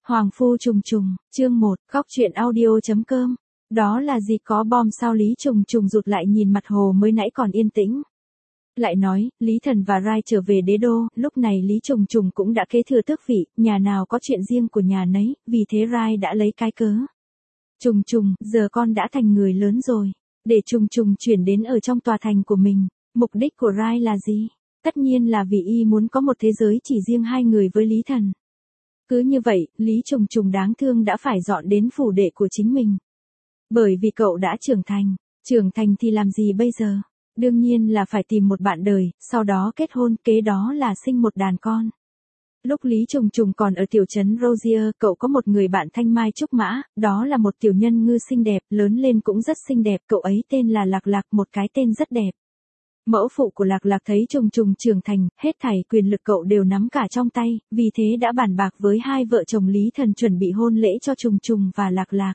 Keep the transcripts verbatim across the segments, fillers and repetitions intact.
Hoàng phu trùng trùng, chương một, góc truyện audio.com. Đó là gì có bom sao? Lý Trùng Trùng rụt lại nhìn mặt hồ mới nãy còn yên tĩnh. Lại nói, Lý Thần và Rai trở về đế đô, lúc này Lý Trùng Trùng cũng đã kế thừa tước vị, nhà nào có chuyện riêng của nhà nấy, vì thế Rai đã lấy cái cớ. Trùng Trùng, giờ con đã thành người lớn rồi, để Trùng Trùng chuyển đến ở trong tòa thành của mình. Mục đích của Rai là gì? Tất nhiên là vì y muốn có một thế giới chỉ riêng hai người với Lý Thần. Cứ như vậy, Lý Trùng Trùng đáng thương đã phải dọn đến phủ đệ của chính mình. Bởi vì cậu đã trưởng thành, trưởng thành thì làm gì bây giờ? Đương nhiên là phải tìm một bạn đời, sau đó kết hôn, kế đó là sinh một đàn con. Lúc Lý Trùng Trùng còn ở tiểu trấn Rosier, cậu có một người bạn thanh mai trúc mã, đó là một tiểu nhân ngư xinh đẹp, lớn lên cũng rất xinh đẹp, cậu ấy tên là Lạc Lạc, một cái tên rất đẹp. Mẫu phụ của Lạc Lạc thấy Trùng Trùng trưởng thành, hết thảy quyền lực cậu đều nắm cả trong tay, vì thế đã bàn bạc với hai vợ chồng Lý Thần chuẩn bị hôn lễ cho Trùng Trùng và Lạc Lạc.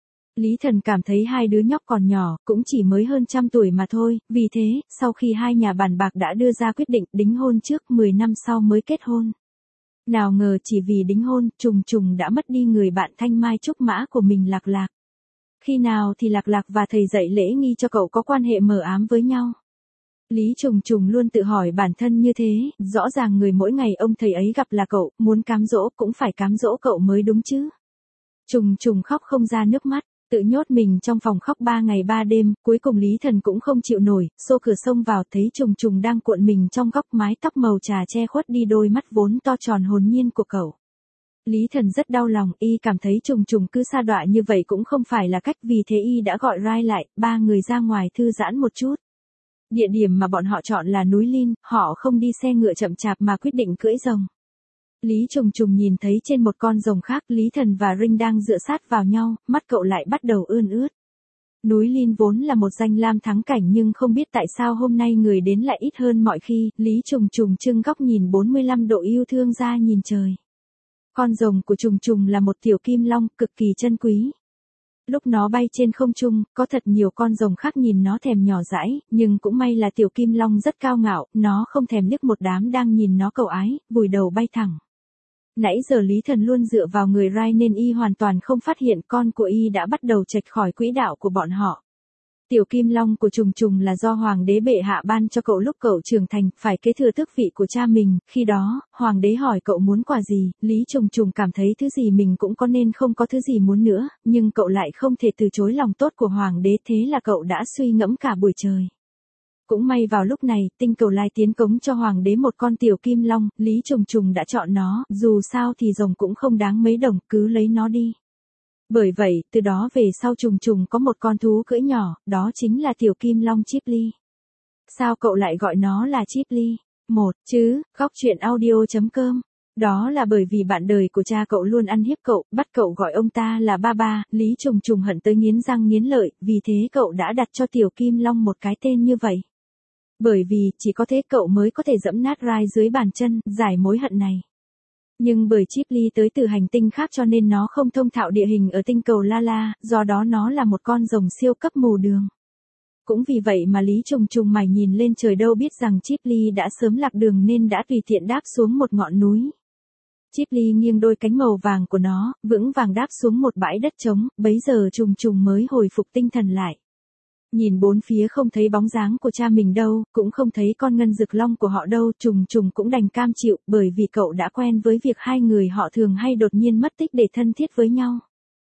Lý Thần cảm thấy hai đứa nhóc còn nhỏ, cũng chỉ mới hơn trăm tuổi mà thôi, vì thế, sau khi hai nhà bàn bạc đã đưa ra quyết định đính hôn trước, mười năm sau mới kết hôn. Nào ngờ chỉ vì đính hôn, Trùng Trùng đã mất đi người bạn thanh mai trúc mã của mình Lạc Lạc. Khi nào thì Lạc Lạc và thầy dạy lễ nghi cho cậu có quan hệ mờ ám với nhau? Lý Trùng Trùng luôn tự hỏi bản thân như thế, rõ ràng người mỗi ngày ông thầy ấy gặp là cậu, muốn cám dỗ cũng phải cám dỗ cậu mới đúng chứ. Trùng Trùng khóc không ra nước mắt, tự nhốt mình trong phòng khóc ba ngày ba đêm, cuối cùng Lý Thần cũng không chịu nổi, xô cửa xông vào thấy Trùng Trùng đang cuộn mình trong góc, mái tóc màu trà che khuất đi đôi mắt vốn to tròn hồn nhiên của cậu. Lý Thần rất đau lòng, y cảm thấy Trùng Trùng cứ sa đọa như vậy cũng không phải là cách, vì thế y đã gọi Rai lại, ba người ra ngoài thư giãn một chút. Địa điểm mà bọn họ chọn là núi Lin, họ không đi xe ngựa chậm chạp mà quyết định cưỡi rồng. Lý Trùng Trùng nhìn thấy trên một con rồng khác, Lý Thần và Rinh đang dựa sát vào nhau, mắt cậu lại bắt đầu ươn ướt. Núi Lin vốn là một danh lam thắng cảnh nhưng không biết tại sao hôm nay người đến lại ít hơn mọi khi, Lý Trùng Trùng trưng góc nhìn bốn mươi lăm độ yêu thương ra nhìn trời. Con rồng của Trùng Trùng là một tiểu kim long, cực kỳ chân quý. Lúc nó bay trên không trung, có thật nhiều con rồng khác nhìn nó thèm nhỏ dãi, nhưng cũng may là tiểu kim long rất cao ngạo, nó không thèm liếc một đám đang nhìn nó cầu ái, vùi đầu bay thẳng. Nãy giờ Lý Thần luôn dựa vào người Rai nên y hoàn toàn không phát hiện con của y đã bắt đầu chệch khỏi quỹ đạo của bọn họ. Tiểu kim long của Trùng Trùng là do Hoàng đế bệ hạ ban cho cậu lúc cậu trưởng thành, phải kế thừa tước vị của cha mình, khi đó, Hoàng đế hỏi cậu muốn quà gì, Lý Trùng Trùng cảm thấy thứ gì mình cũng có nên không có thứ gì muốn nữa, nhưng cậu lại không thể từ chối lòng tốt của Hoàng đế, thế là cậu đã suy ngẫm cả buổi trời. Cũng may vào lúc này, tinh cầu lai tiến cống cho Hoàng đế một con tiểu kim long, Lý Trùng Trùng đã chọn nó, dù sao thì rồng cũng không đáng mấy đồng, cứ lấy nó đi. Bởi vậy, từ đó về sau Trùng Trùng có một con thú cưỡi nhỏ, đó chính là tiểu kim long Chipley. Sao cậu lại gọi nó là Chipley? Một, chứ, góc truyện audio.com. Đó là bởi vì bạn đời của cha cậu luôn ăn hiếp cậu, bắt cậu gọi ông ta là ba ba, Lý Trùng Trùng hận tới nghiến răng nghiến lợi, vì thế cậu đã đặt cho tiểu kim long một cái tên như vậy. Bởi vì, chỉ có thế cậu mới có thể dẫm nát Rai dưới bàn chân, giải mối hận này. Nhưng bởi Chipley tới từ hành tinh khác cho nên nó không thông thạo địa hình ở tinh cầu La La, do đó nó là một con rồng siêu cấp mù đường. Cũng vì vậy mà Lý Trùng Trùng mải nhìn lên trời đâu biết rằng Chipley đã sớm lạc đường nên đã tùy tiện đáp xuống một ngọn núi. Chipley nghiêng đôi cánh màu vàng của nó, vững vàng đáp xuống một bãi đất trống, bấy giờ Trùng Trùng mới hồi phục tinh thần lại. Nhìn bốn phía không thấy bóng dáng của cha mình đâu, cũng không thấy con ngân dực long của họ đâu, Trùng Trùng cũng đành cam chịu, bởi vì cậu đã quen với việc hai người họ thường hay đột nhiên mất tích để thân thiết với nhau.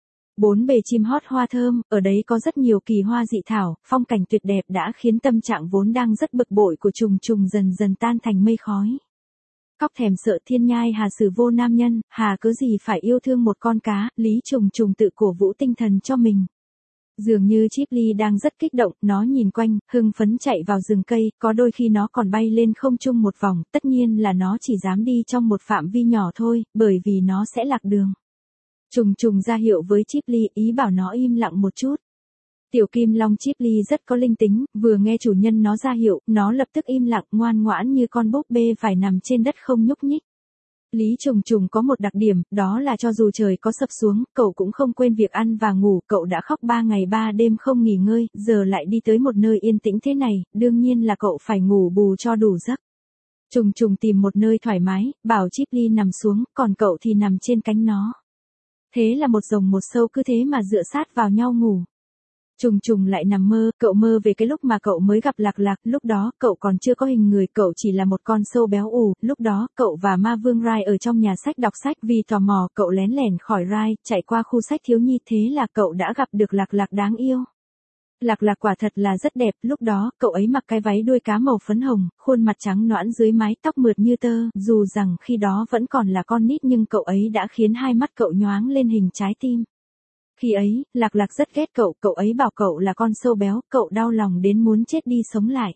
Bốn bề chim hót hoa thơm, ở đấy có rất nhiều kỳ hoa dị thảo, phong cảnh tuyệt đẹp đã khiến tâm trạng vốn đang rất bực bội của Trùng Trùng dần dần tan thành mây khói. Khóc thèm sợ thiên nhai hà xử vô nam nhân, hà cớ gì phải yêu thương một con cá, Lý Trùng Trùng tự cổ vũ tinh thần cho mình. Dường như Chipley đang rất kích động, nó nhìn quanh, hưng phấn chạy vào rừng cây, có đôi khi nó còn bay lên không trung một vòng, tất nhiên là nó chỉ dám đi trong một phạm vi nhỏ thôi, bởi vì nó sẽ lạc đường. Trùng Trùng ra hiệu với Chipley, ý bảo nó im lặng một chút. Tiểu kim long Chipley rất có linh tính, vừa nghe chủ nhân nó ra hiệu, nó lập tức im lặng, ngoan ngoãn như con búp bê phải nằm trên đất không nhúc nhích. Lý Trùng Trùng có một đặc điểm, đó là cho dù trời có sập xuống, cậu cũng không quên việc ăn và ngủ, cậu đã khóc ba ngày ba đêm không nghỉ ngơi, giờ lại đi tới một nơi yên tĩnh thế này, đương nhiên là cậu phải ngủ bù cho đủ giấc. Trùng Trùng tìm một nơi thoải mái, bảo Chipley nằm xuống, còn cậu thì nằm trên cánh nó. Thế là một rồng một sâu cứ thế mà dựa sát vào nhau ngủ. Trùng trùng lại nằm mơ, cậu mơ về cái lúc mà cậu mới gặp Lạc Lạc, lúc đó cậu còn chưa có hình người, cậu chỉ là một con sâu béo ù, lúc đó cậu và Ma Vương Rai ở trong nhà sách đọc sách, vì tò mò cậu lén lẻn khỏi Rai, chạy qua khu sách thiếu nhi, thế là cậu đã gặp được Lạc Lạc đáng yêu. Lạc Lạc quả thật là rất đẹp, lúc đó cậu ấy mặc cái váy đuôi cá màu phấn hồng, khuôn mặt trắng nõn dưới mái tóc mượt như tơ, dù rằng khi đó vẫn còn là con nít nhưng cậu ấy đã khiến hai mắt cậu nhoáng lên hình trái tim. Khi ấy, Lạc Lạc rất ghét cậu, cậu ấy bảo cậu là con sâu béo, cậu đau lòng đến muốn chết đi sống lại.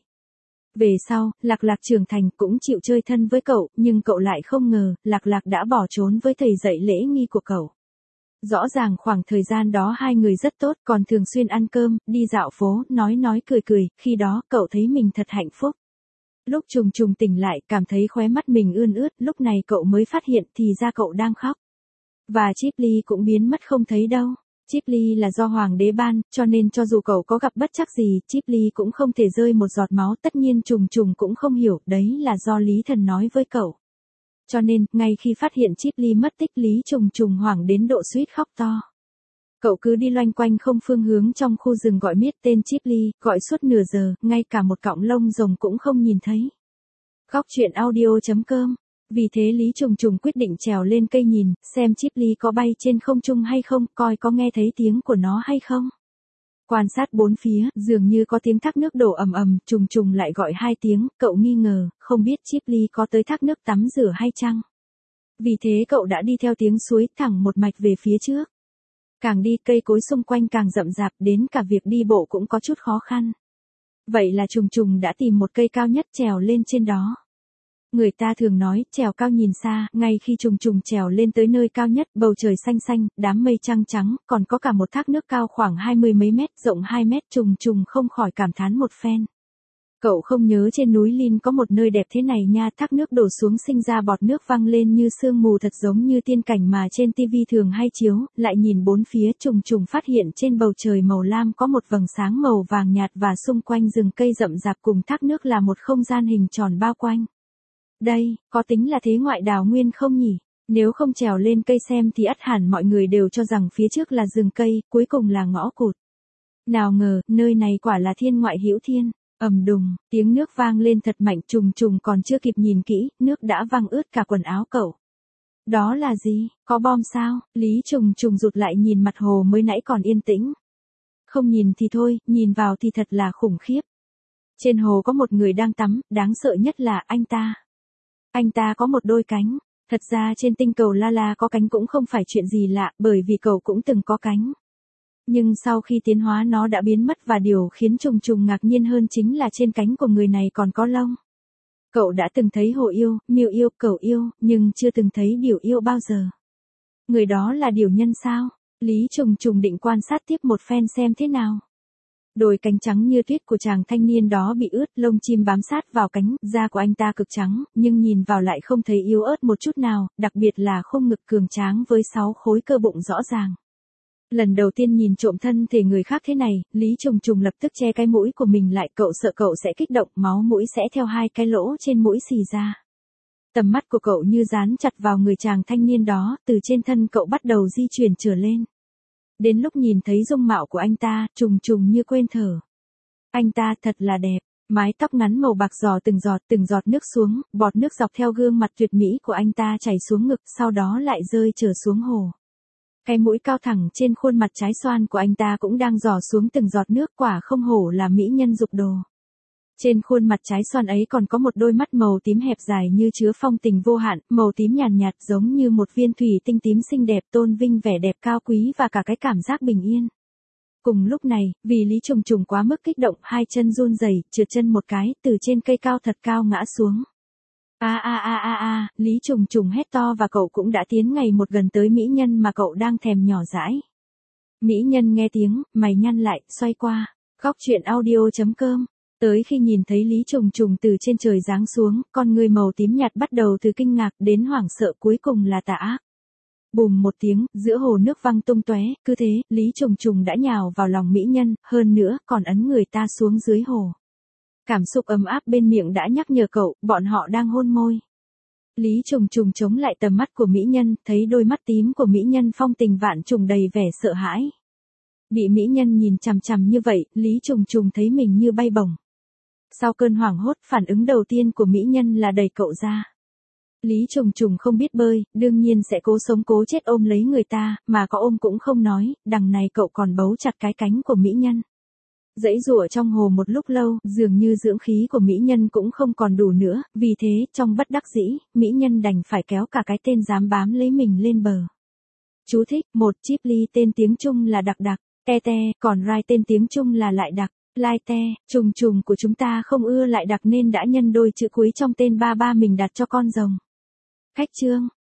Về sau, Lạc Lạc trưởng thành cũng chịu chơi thân với cậu, nhưng cậu lại không ngờ, Lạc Lạc đã bỏ trốn với thầy dạy lễ nghi của cậu. Rõ ràng khoảng thời gian đó hai người rất tốt, còn thường xuyên ăn cơm, đi dạo phố, nói nói cười cười, khi đó cậu thấy mình thật hạnh phúc. Lúc Trùng Trùng tỉnh lại, cảm thấy khóe mắt mình ươn ướt, lúc này cậu mới phát hiện thì ra cậu đang khóc. Và Chip Ly cũng biến mất không thấy đâu. Chip Ly là do Hoàng đế ban, cho nên cho dù cậu có gặp bất trắc gì, Chip Ly cũng không thể rơi một giọt máu, tất nhiên Trùng Trùng cũng không hiểu, đấy là do Lý Thần nói với cậu. Cho nên, ngay khi phát hiện Chip Ly mất tích, Lý Trùng Trùng hoảng đến độ suýt khóc to. Cậu cứ đi loanh quanh không phương hướng trong khu rừng gọi miết tên Chip Ly, gọi suốt nửa giờ, ngay cả một cọng lông rồng cũng không nhìn thấy. Góc truyện audio chấm com. Vì thế Lý Trùng Trùng quyết định trèo lên cây nhìn, xem Chip Ly có bay trên không trung hay không, coi có nghe thấy tiếng của nó hay không. Quan sát bốn phía, dường như có tiếng thác nước đổ ầm ầm, Trùng Trùng lại gọi hai tiếng, cậu nghi ngờ, không biết Chip Ly có tới thác nước tắm rửa hay chăng. Vì thế cậu đã đi theo tiếng suối thẳng một mạch về phía trước. Càng đi cây cối xung quanh càng rậm rạp, đến cả việc đi bộ cũng có chút khó khăn. Vậy là Trùng Trùng đã tìm một cây cao nhất trèo lên trên đó. Người ta thường nói, trèo cao nhìn xa, ngay khi Trùng Trùng trèo lên tới nơi cao nhất, bầu trời xanh xanh, đám mây trăng trắng, còn có cả một thác nước cao khoảng hai mươi mấy mét, rộng hai mét, Trùng Trùng không khỏi cảm thán một phen. Cậu không nhớ trên núi Lin có một nơi đẹp thế này nha, thác nước đổ xuống sinh ra bọt nước văng lên như sương mù, thật giống như tiên cảnh mà trên tivi thường hay chiếu, lại nhìn bốn phía, Trùng Trùng phát hiện trên bầu trời màu lam có một vầng sáng màu vàng nhạt và xung quanh rừng cây rậm rạp cùng thác nước là một không gian hình tròn bao quanh. Đây, có tính là thế ngoại đào nguyên không nhỉ? Nếu không trèo lên cây xem thì ắt hẳn mọi người đều cho rằng phía trước là rừng cây, cuối cùng là ngõ cụt. Nào ngờ, nơi này quả là thiên ngoại hữu thiên. Ầm đùng, tiếng nước vang lên thật mạnh, Trùng Trùng còn chưa kịp nhìn kỹ, nước đã văng ướt cả quần áo cậu. Đó là gì, có bom sao? Lý Trùng Trùng rụt lại nhìn mặt hồ mới nãy còn yên tĩnh. Không nhìn thì thôi, nhìn vào thì thật là khủng khiếp. Trên hồ có một người đang tắm, đáng sợ nhất là anh ta. Anh ta có một đôi cánh. Thật ra trên tinh cầu La La có cánh cũng không phải chuyện gì lạ, bởi vì cậu cũng từng có cánh. Nhưng sau khi tiến hóa nó đã biến mất, và điều khiến Trùng Trùng ngạc nhiên hơn chính là trên cánh của người này còn có lông. Cậu đã từng thấy hổ yêu, miêu yêu, cẩu yêu, nhưng chưa từng thấy điểu yêu bao giờ. Người đó là điểu nhân sao? Lý Trùng Trùng định quan sát tiếp một phen xem thế nào. Đôi cánh trắng như tuyết của chàng thanh niên đó bị ướt, lông chim bám sát vào cánh, da của anh ta cực trắng, nhưng nhìn vào lại không thấy yếu ớt một chút nào, đặc biệt là khung ngực cường tráng với sáu khối cơ bụng rõ ràng. Lần đầu tiên nhìn trộm thân thể người khác thế này, Lý Trùng Trùng lập tức che cái mũi của mình lại, cậu sợ cậu sẽ kích động, máu mũi sẽ theo hai cái lỗ trên mũi xì ra. Tầm mắt của cậu như dán chặt vào người chàng thanh niên đó, từ trên thân cậu bắt đầu di chuyển trở lên. Đến lúc nhìn thấy dung mạo của anh ta, Trùng Trùng như quên thở. Anh ta thật là đẹp, mái tóc ngắn màu bạc giò từng giọt từng giọt nước xuống, bọt nước dọc theo gương mặt tuyệt mỹ của anh ta chảy xuống ngực, sau đó lại rơi trở xuống hồ. Cái mũi cao thẳng trên khuôn mặt trái xoan của anh ta cũng đang giò xuống từng giọt nước, quả không hổ là mỹ nhân dục đồ. Trên khuôn mặt trái xoan ấy còn có một đôi mắt màu tím hẹp dài như chứa phong tình vô hạn, màu tím nhàn nhạt, nhạt giống như một viên thủy tinh tím xinh đẹp, tôn vinh vẻ đẹp cao quý và cả cái cảm giác bình yên. Cùng lúc này, vì Lý Trùng Trùng quá mức kích động, hai chân run rẩy, trượt chân một cái, từ trên cây cao thật cao ngã xuống. A a a a a, Lý Trùng Trùng hét to và cậu cũng đã tiến ngày một gần tới mỹ nhân mà cậu đang thèm nhỏ dãi. Mỹ nhân nghe tiếng, mày nhăn lại, xoay qua. Góc truyện audio chấm com. Tới khi nhìn thấy Lý Trùng Trùng từ trên trời giáng xuống, con người màu tím nhạt bắt đầu từ kinh ngạc đến hoảng sợ, cuối cùng là tà ác. Bùm một tiếng, giữa hồ nước văng tung tóe, cứ thế, Lý Trùng Trùng đã nhào vào lòng mỹ nhân, hơn nữa còn ấn người ta xuống dưới hồ. Cảm xúc ấm áp bên miệng đã nhắc nhở cậu, bọn họ đang hôn môi. Lý Trùng Trùng chống lại tầm mắt của mỹ nhân, thấy đôi mắt tím của mỹ nhân phong tình vạn trùng đầy vẻ sợ hãi. Bị mỹ nhân nhìn chằm chằm như vậy, Lý Trùng Trùng thấy mình như bay bổng. Sau cơn hoảng hốt, phản ứng đầu tiên của mỹ nhân là đẩy cậu ra. Lý Trùng Trùng không biết bơi, đương nhiên sẽ cố sống cố chết ôm lấy người ta, mà có ôm cũng không nói, đằng này cậu còn bấu chặt cái cánh của mỹ nhân. Giãy giụa trong hồ một lúc lâu, dường như dưỡng khí của mỹ nhân cũng không còn đủ nữa, vì thế, trong bất đắc dĩ, mỹ nhân đành phải kéo cả cái tên dám bám lấy mình lên bờ. Chú thích, một Chip Ly tên tiếng Trung là đặc đặc, te te, còn Rai tên tiếng Trung là lại đặc, lai te, Trùng Trùng của chúng ta không ưa lại đặc nên đã nhân đôi chữ cuối trong tên ba ba mình đặt cho con rồng. Khách chương